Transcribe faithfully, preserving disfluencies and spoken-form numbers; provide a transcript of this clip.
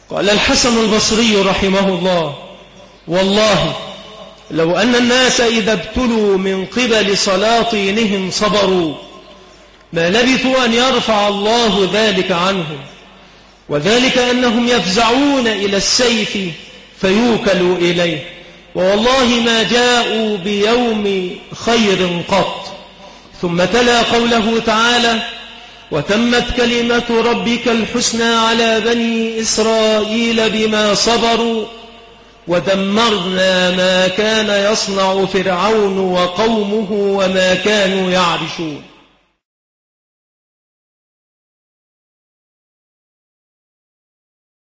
قال الحسن البصري رحمه الله: والله لو أن الناس إذا ابتلوا من قبل سلاطينهم صبروا ما لبثوا أن يرفع الله ذلك عنهم، وذلك أنهم يفزعون إلى السيف فيوكلوا إليه، ووالله ما جاءوا بيوم خير قط. ثم تلا قوله تعالى: وتمت كلمة ربك الحسنى على بني إسرائيل بما صبروا ودمرنا ما كان يصنع فرعون وقومه وما كانوا يعرشون.